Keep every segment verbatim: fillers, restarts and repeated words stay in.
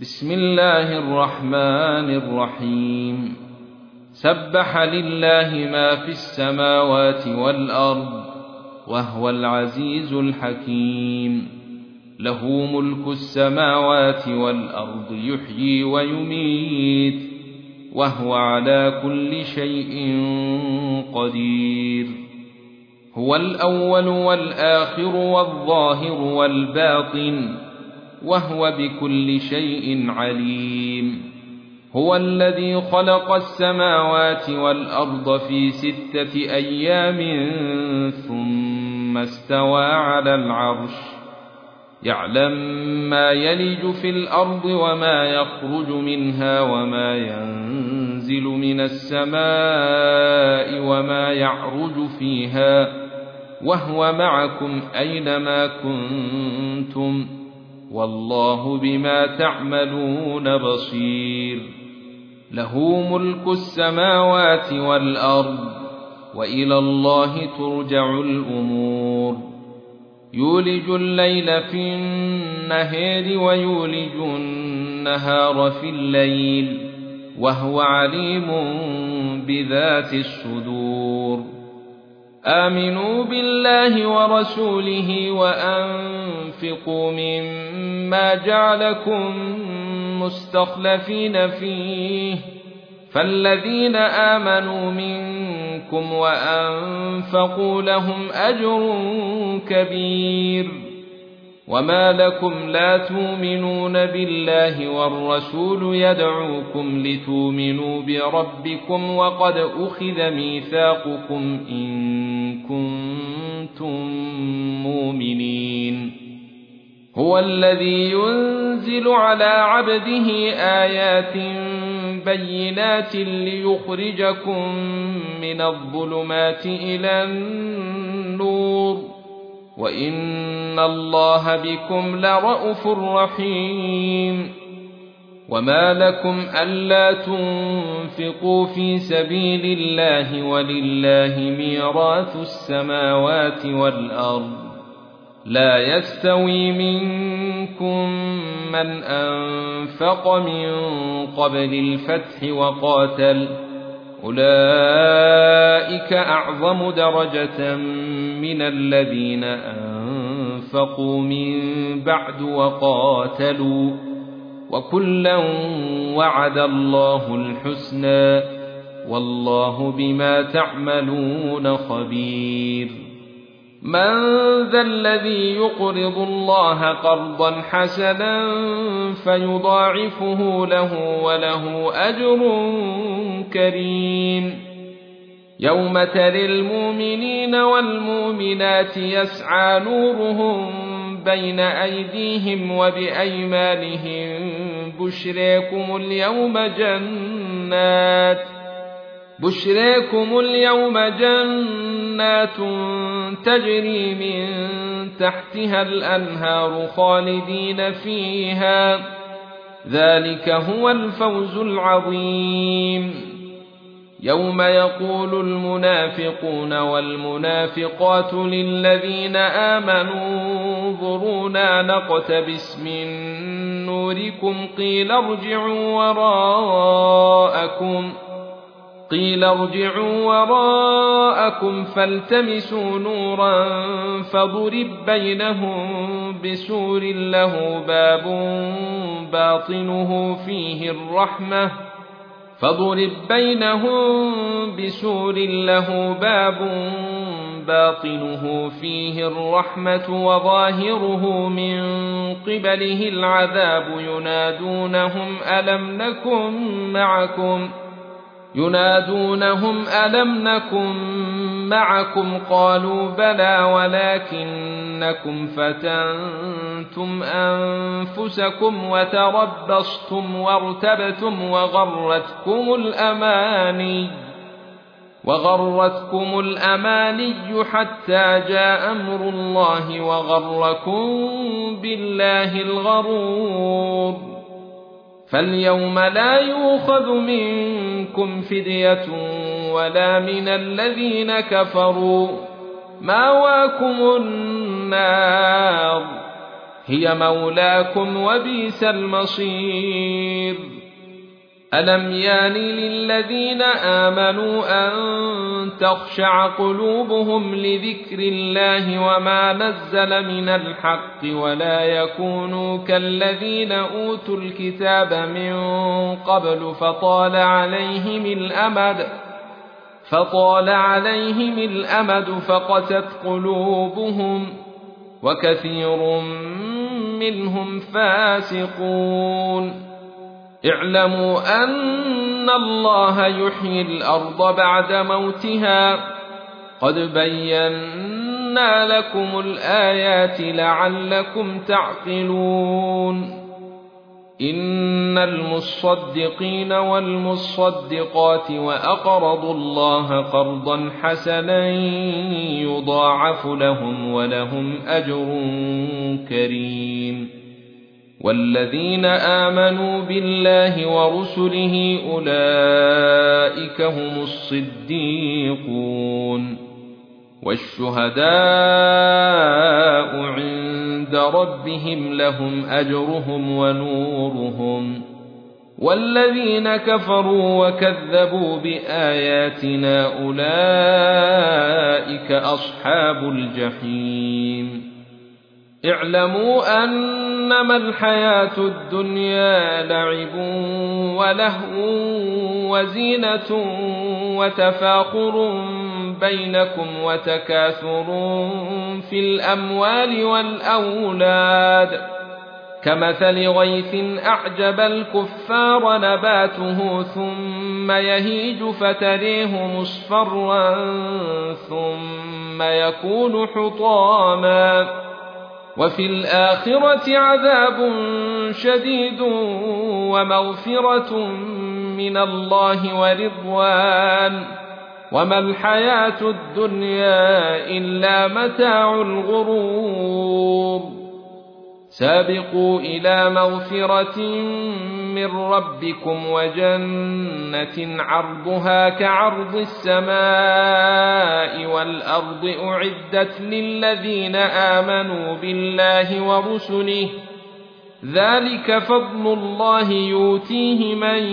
بسم الله الرحمن الرحيم سبح لله ما في السماوات والأرض وهو العزيز الحكيم له ملك السماوات والأرض يحيي ويميت وهو على كل شيء قدير هو الأول والآخر والظاهر والباطن وهو بكل شيء عليم هو الذي خلق السماوات والأرض في ستة أيام ثم استوى على العرش يعلم ما يلج في الأرض وما يخرج منها وما ينزل من السماء وما يعرج فيها وهو معكم أينما كنتم والله بما تعملون بصير له ملك السماوات والأرض وإلى الله ترجع الأمور يولج الليل في النهار ويولج النهار في الليل وهو عليم بذات الصدور آمنوا بالله ورسوله وأنفقوا مما جعلكم مستخلفين فيه فالذين آمنوا منكم وأنفقوا لهم أجر كبير وما لكم لا تؤمنون بالله والرسول يدعوكم لتؤمنوا بربكم وقد أخذ ميثاقكم إن كنتم مؤمنين هو الذي ينزل على عبده آيات بينات ليخرجكم من الظلمات إلى النور وإن الله بكم لرءوف رحيم وما لكم ألا تنفقوا في سبيل الله ولله ميراث السماوات والأرض لا يستوي منكم من أنفق من قبل الفتح وقاتل أولئك أعظم درجة من الذين أنفقوا من بعد وقاتلوا وكلا وعد الله الحسنى والله بما تعملون خبير من ذا الذي يقرض الله قرضا حسنا فيضاعفه له وله أجر كريم يوم ترى المؤمنين والمؤمنات يسعى نورهم بين أيديهم وبأيمانهم بشراكم اليوم جنات بشراكم اليوم جنات تجري من تحتها الأنهار خالدين فيها ذلك هو الفوز العظيم يوم يقول المنافقون والمنافقات للذين آمنوا انظرونا نقتبس من نوركم قيل ارجعوا وراءكم قيل ارجعوا وراءكم فالتمسوا نورا فضرب بينهم بسور له باب باطنه فيه الرحمة فضرب بينهم بسور له باب باطنه فيه الرحمة وظاهره من قبله العذاب ينادونهم ألم نكن معكم ينادونهم ألم نكن معكم قالوا بلى ولكنكم فتنتم أنفسكم وتربصتم وارتبتم وغرتكم الأماني وغرتكم الأماني حتى جاء أمر الله وغركم بالله الغرور فاليوم لا يؤخذ منكم فدية ولا من الذين كفروا مأواكم النار هي مولاكم وبئس المصير. ألم يان للذين آمنوا أن تخشع قلوبهم لذكر الله وما نزل من الحق ولا يكونوا كالذين أوتوا الكتاب من قبل فطال عليهم الأمد فطال عليهم الأمد فقست قلوبهم وكثير منهم فاسقون. اعلموا أن الله يحيي الأرض بعد موتها قد بينا لكم الآيات لعلكم تعقلون. إن المصدقين والمصدقات وأقرضوا الله قرضا حسنا يضاعف لهم ولهم أجر كريم. والذين آمنوا بالله ورسله أولئك هم الصديقون والشهداء عند ربهم لهم أجرهم ونورهم. والذين كفروا وكذبوا بآياتنا أولئك أصحاب الجحيم. اعلموا أنما الحياة الدنيا لعب ولهو وزينة وتفاخر بينكم وتكاثر في الأموال والأولاد كمثل غيث أعجب الكفار نباته ثم يهيج فتريه مصفرا ثم يكون حطاما وفي الآخرة عذاب شديد ومغفرة من الله ورضوان وما الحياة الدنيا إلا متاع الغرور. سابقوا إلى مغفرة من ربكم وجنة عرضها كعرض السماء والأرض أعدت للذين آمنوا بالله ورسله ذلك فضل الله يؤتيه من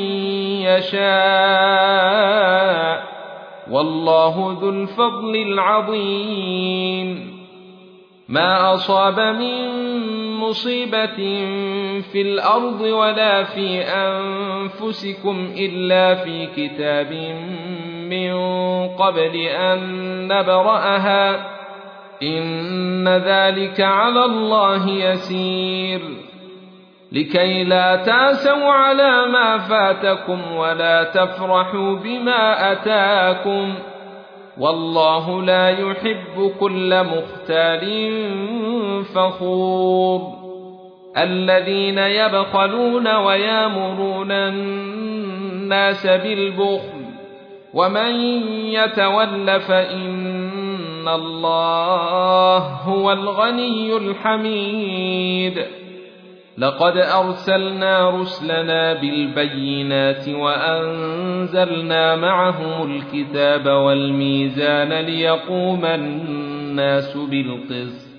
يشاء والله ذو الفضل العظيم. ما أصاب من مصيبة في الأرض ولا في أنفسكم إلا في كتاب من قبل أن نبرأها إن ذلك على الله يسير. لكي لا تأسوا على ما فاتكم ولا تفرحوا بما أتاكم والله لا يحب كل مختال فخور. الذين يبخلون ويامرون الناس بالبخل ومن يتول فإن الله هو الغني الحميد. لقد أرسلنا رسلنا بالبينات وأنزلنا معهم الكتاب والميزان ليقوم الناس بالقسط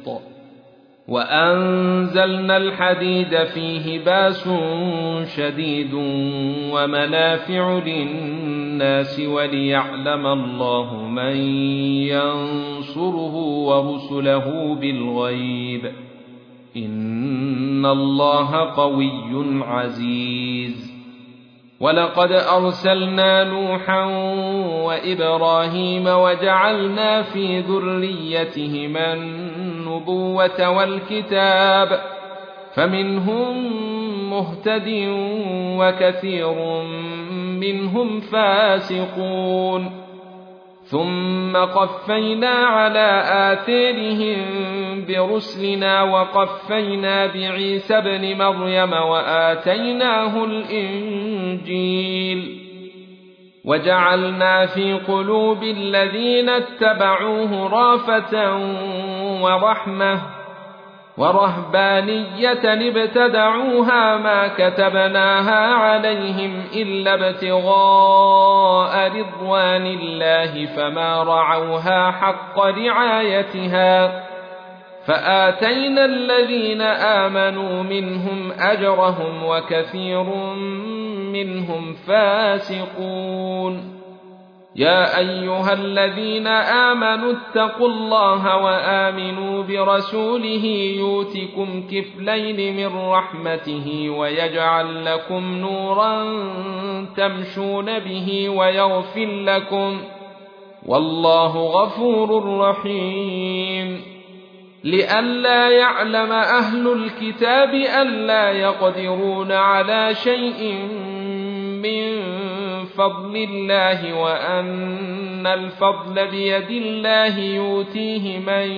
وأنزلنا الحديد فيه باس شديد ومنافع للناس وليعلم الله من ينصره ورسله بالغيب إن الله قوي عزيز. ولقد أرسلنا نوحا وإبراهيم وجعلنا في ذريتهما النبوة والكتاب فمنهم مهتد وكثير منهم فاسقون. ثم قفينا على آثارهم برسلنا وقفينا بعيسى ابن مريم وآتيناه الإنجيل وجعلنا في قلوب الذين اتبعوه رأفة ورحمة ورهبانية ابتدعوها ما كتبناها عليهم إلا ابتغاء رضوان الله فما رعوها حق رعايتها فآتينا الذين آمنوا منهم أجرهم وكثير منهم فاسقون يا أيها الذين آمنوا اتقوا الله وآمنوا برسوله يؤتكم كفلين من رحمته ويجعل لكم نورا تمشون به ويغفر لكم والله غفور رحيم لئلا يعلم أهل الكتاب ألا يقدرون على شيء من فضل الله وأن الفضل بيد الله يؤتيه من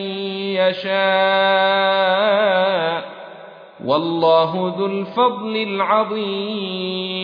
يشاء والله ذو الفضل العظيم